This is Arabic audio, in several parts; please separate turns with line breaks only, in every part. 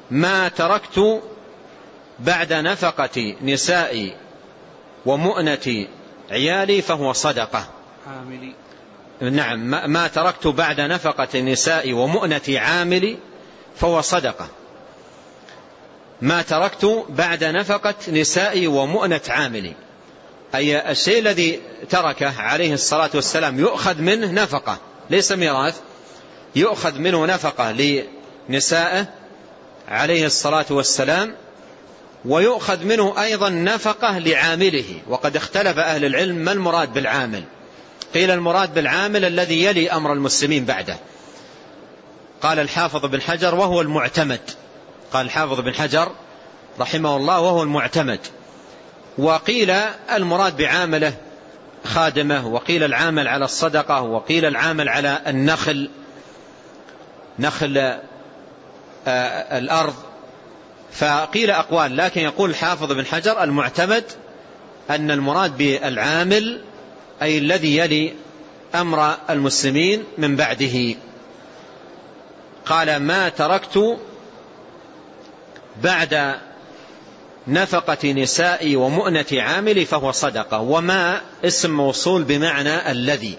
ما تركت بعد نفقة نسائي ومؤنة عيالي فهو صدقة. نعم، ما تركت بعد نفقة نسائي ومؤنة عاملي فهو صدقة. ما تركت بعد نفقة نسائي ومؤنة عاملي، أي الشيء الذي تركه عليه الصلاة والسلام يؤخذ منه نفقة، ليس ميراث، يؤخذ منه نفقة لنسائه عليه الصلاة والسلام، ويؤخذ منه أيضا نفقة لعامله. وقد اختلف أهل العلم ما المراد بالعامل. قيل المراد بالعامل الذي يلي أمر المسلمين بعده، قال الحافظ بن حجر وهو المعتمد، قال الحافظ بن حجر رحمه الله وهو المعتمد. وقيل المراد بعامله خادمه، وقيل العامل على الصدقة، وقيل العامل على النخل، نخل الأرض، فقيل أقوال، لكن يقول الحافظ بن حجر المعتمد أن المراد بالعامل أي الذي يلي أمر المسلمين من بعده. قال ما تركت بعد نفقة نسائي ومؤنة عاملي فهو صدقة. وما اسم موصول بمعنى الذي،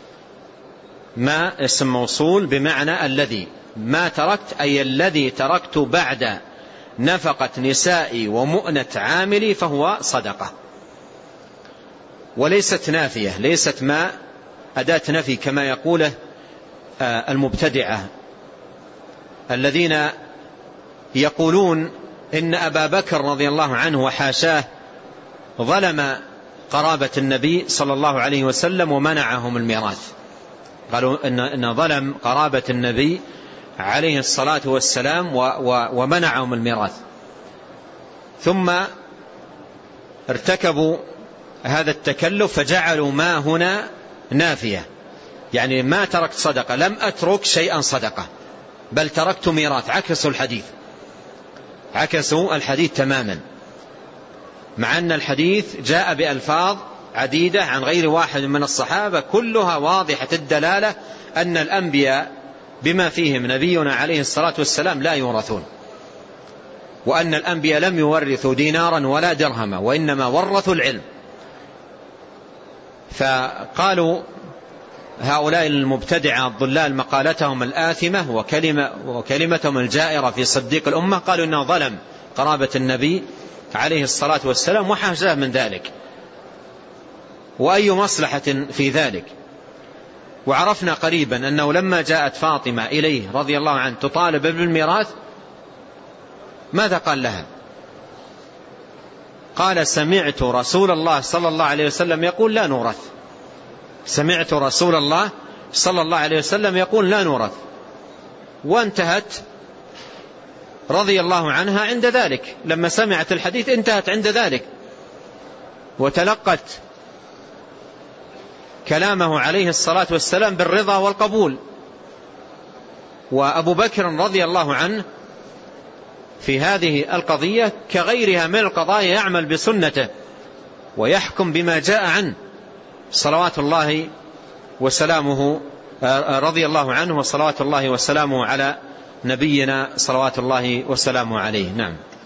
ما اسم موصول بمعنى الذي. ما تركت أي الذي تركت بعد نفقة نسائي ومؤنة عاملي فهو صدقة، وليست نافية، ليست ما أداة نفي كما يقوله المبتدعة الذين يقولون إن أبا بكر رضي الله عنه وحاشاه ظلم قرابة النبي صلى الله عليه وسلم ومنعهم الميراث. قالوا إن ظلم قرابة النبي عليه الصلاة والسلام ومنعهم الميراث، ثم ارتكبوا هذا التكلف فجعلوا ما هنا نافية، يعني ما تركت صدقة، لم أترك شيئا صدقة بل تركت ميراث. عكسوا الحديث، عكسوا الحديث تماما، مع أن الحديث جاء بألفاظ عديدة عن غير واحد من الصحابة كلها واضحة الدلالة أن الأنبياء بما فيهم نبينا عليه الصلاة والسلام لا يورثون، وأن الأنبياء لم يورثوا دينارا ولا درهما، وإنما ورثوا العلم. فقالوا هؤلاء المبتدعة الضلال مقالتهم الآثمة وكلمتهم الجائرة في صديق الأمة، قالوا إنه ظلم قرابة النبي عليه الصلاة والسلام وحاشاه من ذلك، وأي مصلحة في ذلك. وعرفنا قريبا أنه لما جاءت فاطمة إليه رضي الله عنه تطالب بالميراث ماذا قال لها؟ قال سمعت رسول الله صلى الله عليه وسلم يقول لا نورث، سمعت رسول الله صلى الله عليه وسلم يقول لا نورث. وانتهت رضي الله عنها عند ذلك، لما سمعت الحديث انتهت عند ذلك وتلقت كلامه عليه الصلاة والسلام بالرضا والقبول. وأبو بكر رضي الله عنه في هذه القضية كغيرها من القضايا يعمل بسنته ويحكم بما جاء عنه صلوات الله وسلامه، رضي الله عنه وصلوات الله وسلامه على نبينا صلوات الله وسلامه عليه. نعم.